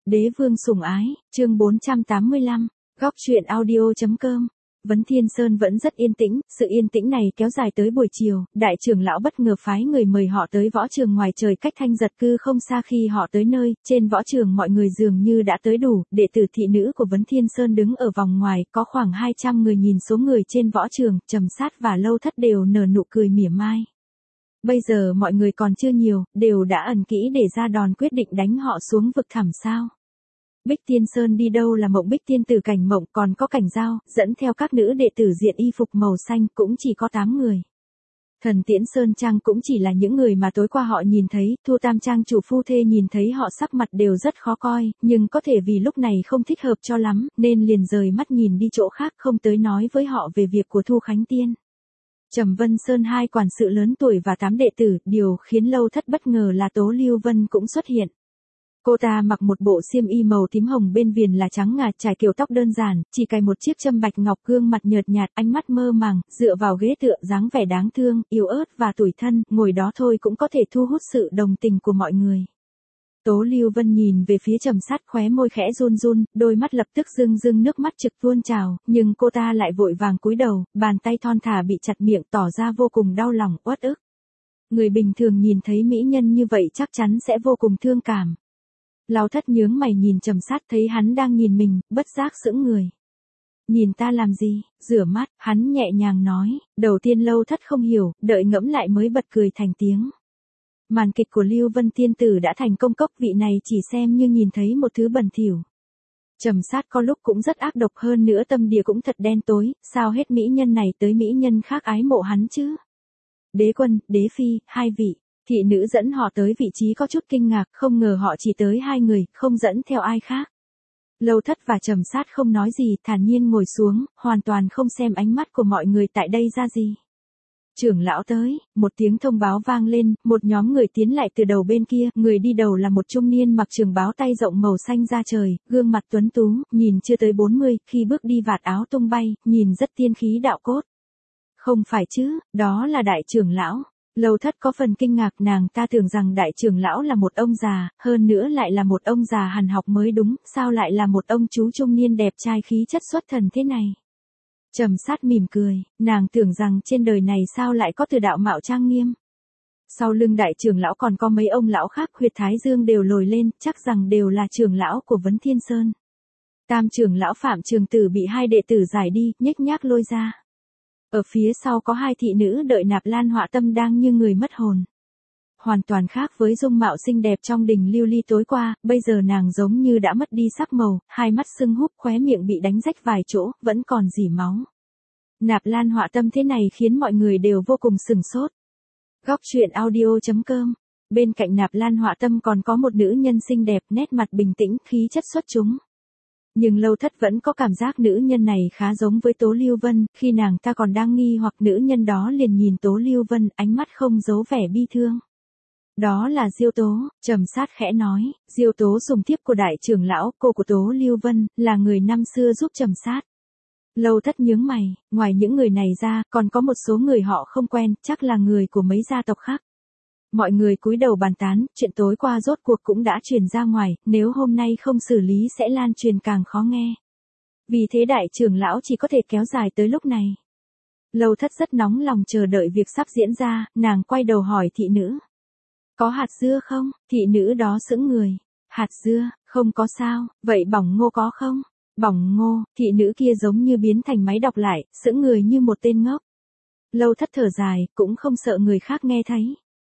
Đế vương sủng ái, chương 485, góc truyện audio.com. Vấn Thiên Sơn vẫn rất yên tĩnh, sự yên tĩnh này kéo dài tới buổi chiều, đại trưởng lão bất ngờ phái người mời họ tới võ trường ngoài trời cách Thanh Giật Cư không xa. Khi họ tới nơi, trên võ trường mọi người dường như đã tới đủ, đệ tử thị nữ của Vấn Thiên Sơn đứng ở vòng ngoài, có khoảng 200 người. Nhìn số người trên võ trường, Trầm Sát và Lâu Thất đều nở nụ cười mỉa mai. Bây giờ mọi người còn chưa nhiều, đều đã ẩn kỹ để ra đòn quyết định đánh họ xuống vực thẳm sao. Bích Tiên Sơn đi đâu là Mộng Bích Tiên Tử Cảnh Mộng, còn có Cảnh Giao, dẫn theo các nữ đệ tử diện y phục màu xanh, cũng chỉ có 8 người. Thần Tiễn Sơn Trang cũng chỉ là những người mà tối qua họ nhìn thấy. Thu Tam Trang chủ phu thê nhìn thấy họ sắc mặt đều rất khó coi, nhưng có thể vì lúc này không thích hợp cho lắm, nên liền rời mắt nhìn đi chỗ khác, không tới nói với họ về việc của Thu Khánh Tiên. Trầm Vân Sơn 2 quản sự lớn tuổi và 8 đệ tử, điều khiến Lâu Thất bất ngờ là Tố Lưu Vân cũng xuất hiện. Cô ta mặc một bộ xiêm y màu tím hồng, bên viền là trắng ngà, trải kiểu tóc đơn giản, chỉ cài một chiếc châm bạch ngọc, gương mặt nhợt nhạt, ánh mắt mơ màng, dựa vào ghế tựa, dáng vẻ đáng thương, yếu ớt và tủi thân, ngồi đó thôi cũng có thể thu hút sự đồng tình của mọi người. Tố Lưu Vân nhìn về phía Trầm Sát, khóe môi khẽ run run, đôi mắt lập tức rưng nước mắt trực tuôn trào, nhưng cô ta lại vội vàng cúi đầu, bàn tay thon thả bị chặt miệng, tỏ ra vô cùng đau lòng, uất ức. Người bình thường nhìn thấy mỹ nhân như vậy chắc chắn sẽ vô cùng thương cảm. Lâu Thất nhướng mày nhìn Trầm Sát, thấy hắn đang nhìn mình, bất giác sững người. Nhìn ta làm gì? Rửa mắt, hắn nhẹ nhàng nói. Đầu tiên Lâu Thất không hiểu, đợi ngẫm lại mới bật cười thành tiếng. Màn kịch của Lưu Vân tiên tử đã thành công, cốc vị này chỉ xem như nhìn thấy một thứ bẩn thỉu. Trầm Sát có lúc cũng rất ác độc, hơn nữa tâm địa cũng thật đen tối, sao hết mỹ nhân này tới mỹ nhân khác ái mộ hắn chứ? Đế quân, đế phi, 2 vị. Thị nữ dẫn họ tới vị trí có chút kinh ngạc, không ngờ họ chỉ tới 2 người, không dẫn theo ai khác. Lâu Thất và Trầm Sát không nói gì, thản nhiên ngồi xuống, hoàn toàn không xem ánh mắt của mọi người tại đây ra gì. Trưởng lão tới, một tiếng thông báo vang lên, một nhóm người tiến lại từ đầu bên kia, người đi đầu là một trung niên mặc trường bào tay rộng màu xanh da trời, gương mặt tuấn tú, nhìn chưa tới 40, khi bước đi vạt áo tung bay, nhìn rất tiên khí đạo cốt. Không phải chứ, đó là đại trưởng lão. Lâu Thất có phần kinh ngạc, nàng ta tưởng rằng đại trưởng lão là một ông già, hơn nữa lại là một ông già hàn học mới đúng, sao lại là một ông chú trung niên đẹp trai khí chất xuất thần thế này. Trầm Sát mỉm cười, nàng tưởng rằng trên đời này sao lại có từ đạo mạo trang nghiêm. Sau lưng đại trưởng lão còn có mấy ông lão khác, huyệt thái dương đều lồi lên, chắc rằng đều là trưởng lão của Vấn Thiên Sơn. Tam trưởng lão Phạm Trường Tử bị 2 đệ tử giải đi, nhếch nhác lôi ra. Ở phía sau có 2 thị nữ đợi Nạp Lan Họa Tâm đang như người mất hồn. Hoàn toàn khác với dung mạo xinh đẹp trong đình lưu ly tối qua, bây giờ nàng giống như đã mất đi sắc màu, 2 mắt sưng húp, khóe miệng bị đánh rách vài chỗ, vẫn còn rỉ máu. Nạp Lan Họa Tâm thế này khiến mọi người đều vô cùng sửng sốt. Góc truyện audio.com. Bên cạnh Nạp Lan Họa Tâm còn có một nữ nhân xinh đẹp, nét mặt bình tĩnh, khí chất xuất chúng. Nhưng Lâu Thất vẫn có cảm giác nữ nhân này khá giống với Tố Lưu Vân, khi nàng ta còn đang nghi hoặc nữ nhân đó liền nhìn Tố Lưu Vân, ánh mắt không giấu vẻ bi thương. Đó là Diêu Tố, Trầm Sát khẽ nói, Diêu Tố sùng thiếp của đại trưởng lão, cô của Tố Lưu Vân, là người năm xưa giúp Trầm Sát. Lâu Thất nhướng mày, ngoài những người này ra, còn có một số người họ không quen, chắc là người của mấy gia tộc khác. Mọi người cúi đầu bàn tán, chuyện tối qua rốt cuộc cũng đã truyền ra ngoài, nếu hôm nay không xử lý sẽ lan truyền càng khó nghe. Vì thế đại trưởng lão chỉ có thể kéo dài tới lúc này. Lâu Thất rất nóng lòng chờ đợi việc sắp diễn ra, nàng quay đầu hỏi thị nữ. Có hạt dưa không? Thị nữ đó sững người. Hạt dưa, không có sao, vậy bỏng ngô có không? Bỏng ngô, thị nữ kia giống như biến thành máy đọc lại, sững người như một tên ngốc. Lâu Thất thở dài, cũng không sợ người khác nghe thấy.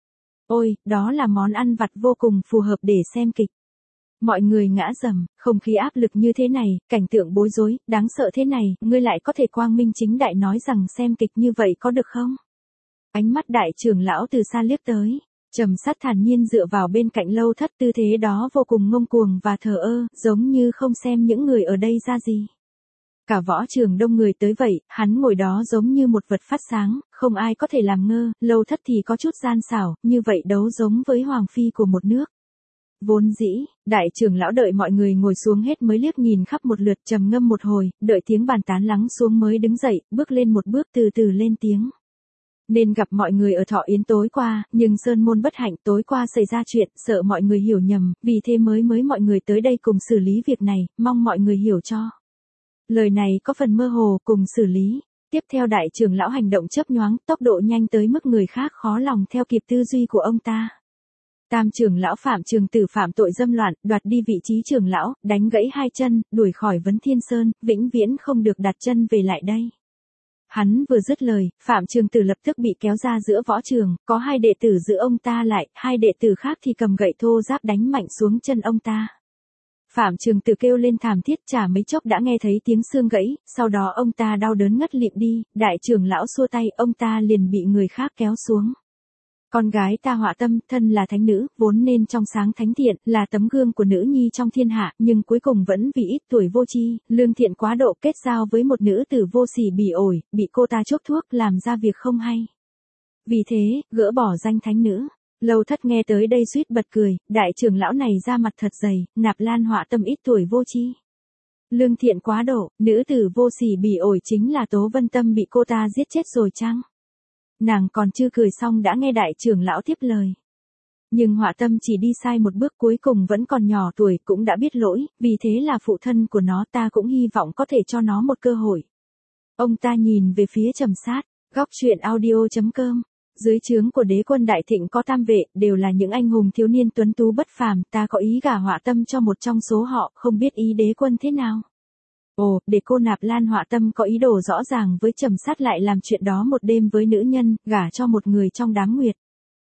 Ôi, đó là món ăn vặt vô cùng phù hợp để xem kịch. Mọi người ngã rầm, không khí áp lực như thế này, cảnh tượng bối rối, đáng sợ thế này, ngươi lại có thể quang minh chính đại nói rằng xem kịch như vậy có được không? Ánh mắt đại trưởng lão từ xa liếc tới. Trầm Sát thản nhiên dựa vào bên cạnh Lâu Thất, tư thế đó vô cùng ngông cuồng và thờ ơ, giống như không xem những người ở đây ra gì. Cả võ trường đông người tới vậy, hắn ngồi đó giống như một vật phát sáng, không ai có thể làm ngơ. Lâu Thất thì có chút gian xảo, như vậy đấu giống với hoàng phi của một nước. Vốn dĩ, đại trưởng lão đợi mọi người ngồi xuống hết mới liếc nhìn khắp một lượt, trầm ngâm một hồi, đợi tiếng bàn tán lắng xuống mới đứng dậy, bước lên một bước từ từ lên tiếng. Nên gặp mọi người ở thọ yến tối qua, nhưng Sơn Môn bất hạnh tối qua xảy ra chuyện, sợ mọi người hiểu nhầm, vì thế mới mọi người tới đây cùng xử lý việc này, mong mọi người hiểu cho. Lời này có phần mơ hồ, cùng xử lý. Tiếp theo đại trưởng lão hành động chớp nhoáng, tốc độ nhanh tới mức người khác khó lòng theo kịp tư duy của ông ta. Tam trưởng lão Phạm Trường Tử phạm tội dâm loạn, đoạt đi vị trí trưởng lão, đánh gãy 2 chân, đuổi khỏi Vấn Thiên Sơn, vĩnh viễn không được đặt chân về lại đây. Hắn vừa dứt lời, Phạm Trường Tử lập tức bị kéo ra giữa võ trường, có 2 đệ tử giữ ông ta lại, 2 đệ tử khác thì cầm gậy thô ráp đánh mạnh xuống chân ông ta. Phạm Trường Tử kêu lên thảm thiết, chả mấy chốc đã nghe thấy tiếng xương gãy, sau đó ông ta đau đớn ngất lịm đi, đại trưởng lão xua tay, ông ta liền bị người khác kéo xuống. Con gái ta Họa Tâm, thân là thánh nữ, vốn nên trong sáng thánh thiện, là tấm gương của nữ nhi trong thiên hạ, nhưng cuối cùng vẫn vì ít tuổi vô tri, lương thiện quá độ kết giao với một nữ tử vô sỉ bỉ ổi, bị cô ta chuốc thuốc làm ra việc không hay. Vì thế, gỡ bỏ danh thánh nữ. Lâu Thất nghe tới đây suýt bật cười, đại trưởng lão này ra mặt thật dày, Nạp Lan Họa Tâm ít tuổi vô tri. Lương thiện quá độ, nữ tử vô sỉ bỉ ổi chính là Tố Vân Tâm bị cô ta giết chết rồi chăng? Nàng còn chưa cười xong đã nghe đại trưởng lão tiếp lời. Nhưng Họa Tâm chỉ đi sai một bước, cuối cùng vẫn còn nhỏ tuổi, cũng đã biết lỗi, vì thế là phụ thân của nó, ta cũng hy vọng có thể cho nó một cơ hội. Ông ta nhìn về phía Trầm Sát, góc truyện audio.com. Dưới trướng của đế quân Đại Thịnh có tam vệ, đều là những anh hùng thiếu niên tuấn tú bất phàm, ta có ý gả Họa Tâm cho một trong số họ, không biết ý đế quân thế nào. Ồ, để cô Nạp Lan Họa Tâm có ý đồ rõ ràng với Trầm Sát lại làm chuyện đó một đêm với nữ nhân, gả cho một người trong đám nguyệt.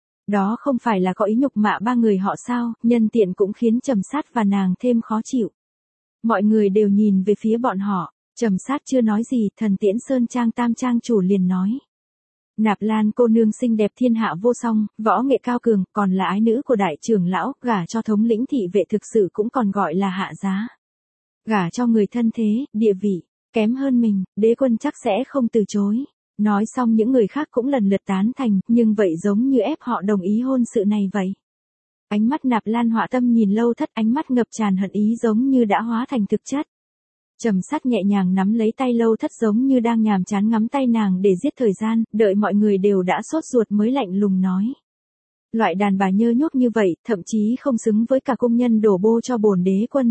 Đó không phải là có ý nhục mạ 3 người họ sao, nhân tiện cũng khiến Trầm Sát và nàng thêm khó chịu. Mọi người đều nhìn về phía bọn họ, Trầm Sát chưa nói gì, Thần Tiễn Sơn Trang Tam Trang chủ liền nói. Nạp Lan cô nương xinh đẹp thiên hạ vô song, võ nghệ cao cường, còn là ái nữ của đại trưởng lão, gả cho thống lĩnh thị vệ thực sự cũng còn gọi là hạ giá. Gả cho người thân thế, địa vị, kém hơn mình, đế quân chắc sẽ không từ chối. Nói xong những người khác cũng lần lượt tán thành, nhưng vậy giống như ép họ đồng ý hôn sự này vậy. Ánh mắt Nạp Lan Họa Tâm nhìn Lâu Thất, ánh mắt ngập tràn hận ý giống như đã hóa thành thực chất. Trầm Sát nhẹ nhàng nắm lấy tay Lâu Thất giống như đang nhàm chán ngắm tay nàng để giết thời gian, đợi mọi người đều đã sốt ruột mới lạnh lùng nói. Loại đàn bà nhơ nhốt như vậy, thậm chí không xứng với cả công nhân đổ bô cho bổn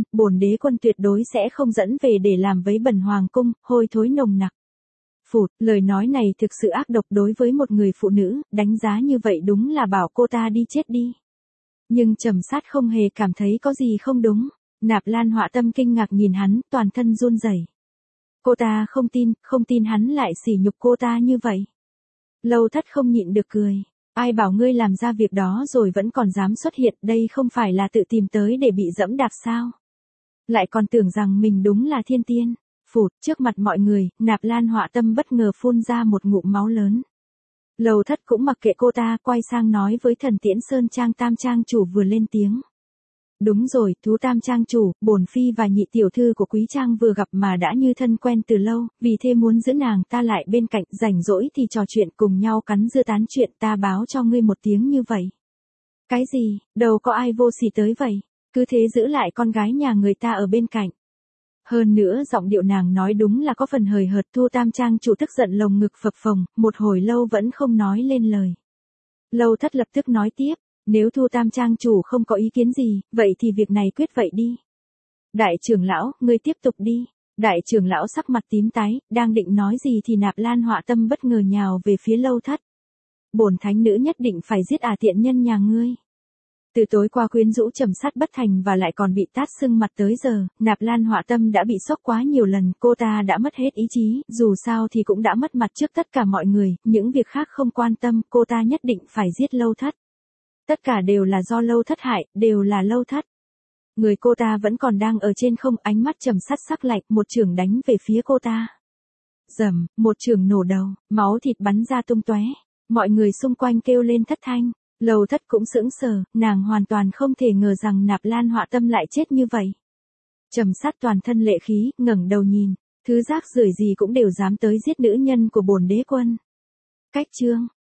đế quân tuyệt đối sẽ không dẫn về để làm vấy bẩn hoàng cung, hôi thối nồng nặc. Phụt, lời nói này thực sự ác độc đối với một người phụ nữ, đánh giá như vậy đúng là bảo cô ta đi chết đi. Nhưng Trầm Sát không hề cảm thấy có gì không đúng. Nạp Lan Họa Tâm kinh ngạc nhìn hắn, toàn thân run rẩy. Cô ta không tin hắn lại sỉ nhục cô ta như vậy. Lâu Thất không nhịn được cười. Ai bảo ngươi làm ra việc đó rồi vẫn còn dám xuất hiện, đây không phải là tự tìm tới để bị dẫm đạp sao? Lại còn tưởng rằng mình đúng là thiên tiên. Phụt, trước mặt mọi người, Nạp Lan Họa Tâm bất ngờ phun ra một ngụm máu lớn. Lâu Thất cũng mặc kệ cô ta, quay sang nói với Thần Tiễn Sơn Trang Tam Trang chủ vừa lên tiếng. Đúng rồi, Thú Tam Trang chủ, bổn phi và nhị tiểu thư của Quý Trang vừa gặp mà đã như thân quen từ lâu, vì thế muốn giữ nàng ta lại bên cạnh, rảnh rỗi thì trò chuyện cùng nhau cắn dưa tán chuyện, ta báo cho ngươi một tiếng như vậy. Cái gì, đâu có ai vô sỉ tới vậy, cứ thế giữ lại con gái nhà người ta ở bên cạnh. Hơn nữa giọng điệu nàng nói đúng là có phần hời hợt. Thu Tam Trang chủ tức giận lồng ngực phập phồng, một hồi lâu vẫn không nói lên lời. Lâu Thất lập tức nói tiếp. Nếu Thu Tam Trang chủ không có ý kiến gì, vậy thì việc này quyết vậy đi. Đại trưởng lão, ngươi tiếp tục đi. Đại trưởng lão sắc mặt tím tái, đang định nói gì thì Nạp Lan Họa Tâm bất ngờ nhào về phía Lâu Thất. Bổn thánh nữ nhất định phải giết tiện nhân nhà ngươi. Từ tối qua quyến rũ Trầm Sát bất thành và lại còn bị tát sưng mặt tới giờ, Nạp Lan Họa Tâm đã bị sốc quá nhiều lần, cô ta đã mất hết ý chí, dù sao thì cũng đã mất mặt trước tất cả mọi người, những việc khác không quan tâm, cô ta nhất định phải giết Lâu Thất. Tất cả đều là do Lâu Thất hại, đều là Lâu Thất. Người cô ta vẫn còn đang ở trên không, ánh mắt Trầm Sát sắc lạnh, một chưởng đánh về phía cô ta. Rầm, một chưởng nổ đầu, máu thịt bắn ra tung tóe. Mọi người xung quanh kêu lên thất thanh. Lâu Thất cũng sững sờ, nàng hoàn toàn không thể ngờ rằng Nạp Lan Họa Tâm lại chết như vậy. Trầm Sát toàn thân lệ khí, ngẩng đầu nhìn, thứ rác rưởi gì cũng đều dám tới giết nữ nhân của bổn đế quân. Cách chương